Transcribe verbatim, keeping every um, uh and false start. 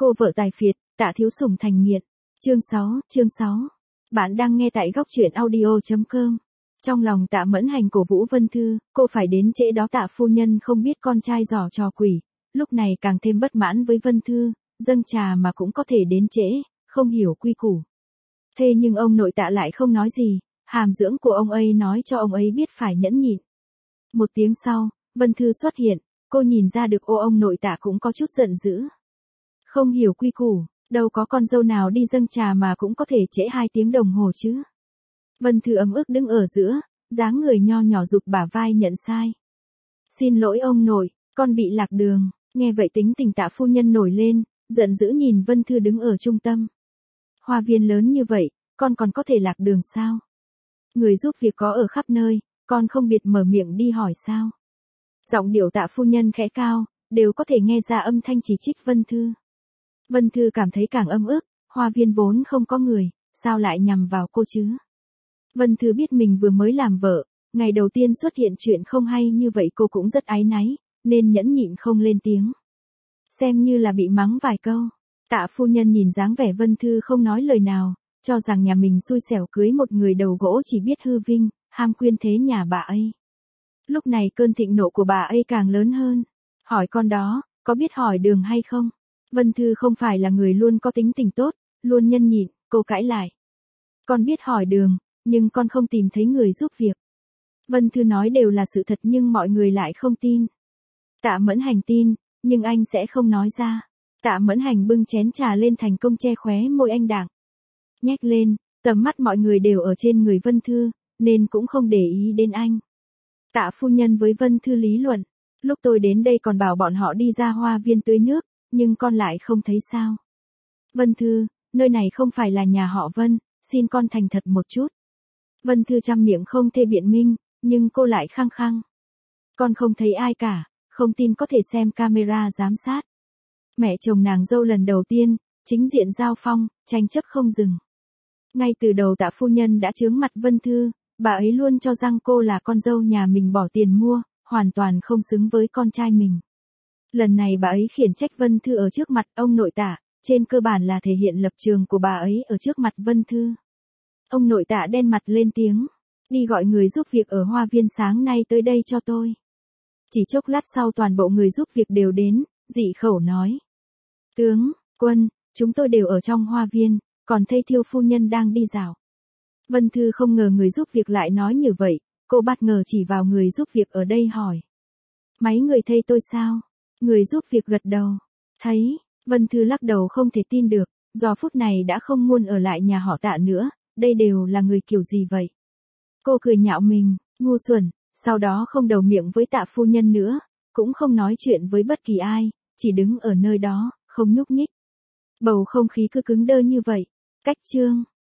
Cô vợ tài phiệt, Tạ Thiếu Sủng thành nghiện. Chương sáu, chương sáu. Bạn đang nghe tại góc truyện audio chấm com. Trong lòng Tạ Mẫn Hành cổ vũ Vân Thư, cô phải đến trễ đó. Tạ phu nhân không biết con trai giỏ trò quỷ, lúc này càng thêm bất mãn với Vân Thư, dâng trà mà cũng có thể đến trễ, không hiểu quy củ. Thế nhưng ông nội Tạ lại không nói gì, hàm dưỡng của ông ấy nói cho ông ấy biết phải nhẫn nhịn. Một tiếng sau, Vân Thư xuất hiện, cô nhìn ra được ô ông nội Tạ cũng có chút giận dữ. Không hiểu quy củ, đâu có con dâu nào đi dâng trà mà cũng có thể trễ hai tiếng đồng hồ chứ. Vân Thư ấm ức đứng ở giữa, dáng người nho nhỏ rụt bả vai nhận sai. Xin lỗi ông nội, con bị lạc đường. Nghe vậy tính tình Tạ phu nhân nổi lên, giận dữ nhìn Vân Thư đứng ở trung tâm. Hoa viên lớn như vậy, con còn có thể lạc đường sao? Người giúp việc có ở khắp nơi, con không biệt mở miệng đi hỏi sao? Giọng điệu Tạ phu nhân khẽ cao, đều có thể nghe ra âm thanh chỉ trích Vân Thư. Vân Thư cảm thấy càng ấm ức, hoa viên vốn không có người, sao lại nhằm vào cô chứ? Vân Thư biết mình vừa mới làm vợ, ngày đầu tiên xuất hiện chuyện không hay như vậy cô cũng rất áy náy, nên nhẫn nhịn không lên tiếng. Xem như là bị mắng vài câu. Tạ phu nhân nhìn dáng vẻ Vân Thư không nói lời nào, cho rằng nhà mình xui xẻo cưới một người đầu gỗ chỉ biết hư vinh, ham quyên thế nhà bà ấy. Lúc này cơn thịnh nộ của bà ấy càng lớn hơn. Hỏi con đó, có biết hỏi đường hay không? Vân Thư không phải là người luôn có tính tình tốt, luôn nhân nhịn, cô cãi lại. Con biết hỏi đường, nhưng con không tìm thấy người giúp việc. Vân Thư nói đều là sự thật nhưng mọi người lại không tin. Tạ Mẫn Hành tin, nhưng anh sẽ không nói ra. Tạ Mẫn Hành bưng chén trà lên thành công che khóe môi anh đảng. Nhếch lên, tầm mắt mọi người đều ở trên người Vân Thư, nên cũng không để ý đến anh. Tạ phu nhân với Vân Thư lý luận, lúc tôi đến đây còn bảo bọn họ đi ra hoa viên tưới nước, nhưng con lại không thấy sao. Vân Thư, nơi này không phải là nhà họ Vân, xin con thành thật một chút. Vân Thư trăm miệng không thể biện minh, nhưng cô lại khăng khăng. Con không thấy ai cả, không tin có thể xem camera giám sát. Mẹ chồng nàng dâu lần đầu tiên, chính diện giao phong, tranh chấp không dừng. Ngay từ đầu Tạ phu nhân đã chướng mặt Vân Thư, bà ấy luôn cho rằng cô là con dâu nhà mình bỏ tiền mua, hoàn toàn không xứng với con trai mình. Lần này bà ấy khiển trách Vân Thư ở trước mặt ông nội Tạ, trên cơ bản là thể hiện lập trường của bà ấy ở trước mặt Vân Thư. Ông nội Tạ đen mặt lên tiếng, đi gọi người giúp việc ở hoa viên sáng nay tới đây cho tôi. Chỉ chốc lát sau toàn bộ người giúp việc đều đến, dị khẩu nói. Tướng, quân, chúng tôi đều ở trong hoa viên, còn thây thiêu phu nhân đang đi dạo. Vân Thư không ngờ người giúp việc lại nói như vậy, cô bất ngờ chỉ vào người giúp việc ở đây hỏi. Mấy người thây tôi sao? Người giúp việc gật đầu. Thấy, Vân Thư lắc đầu không thể tin được, giờ phút này đã không muốn ở lại nhà họ Tạ nữa, đây đều là người kiểu gì vậy? Cô cười nhạo mình, ngu xuẩn, sau đó không đầu miệng với Tạ phu nhân nữa, cũng không nói chuyện với bất kỳ ai, chỉ đứng ở nơi đó, không nhúc nhích. Bầu không khí cứ cứng đơ như vậy. Cách chương.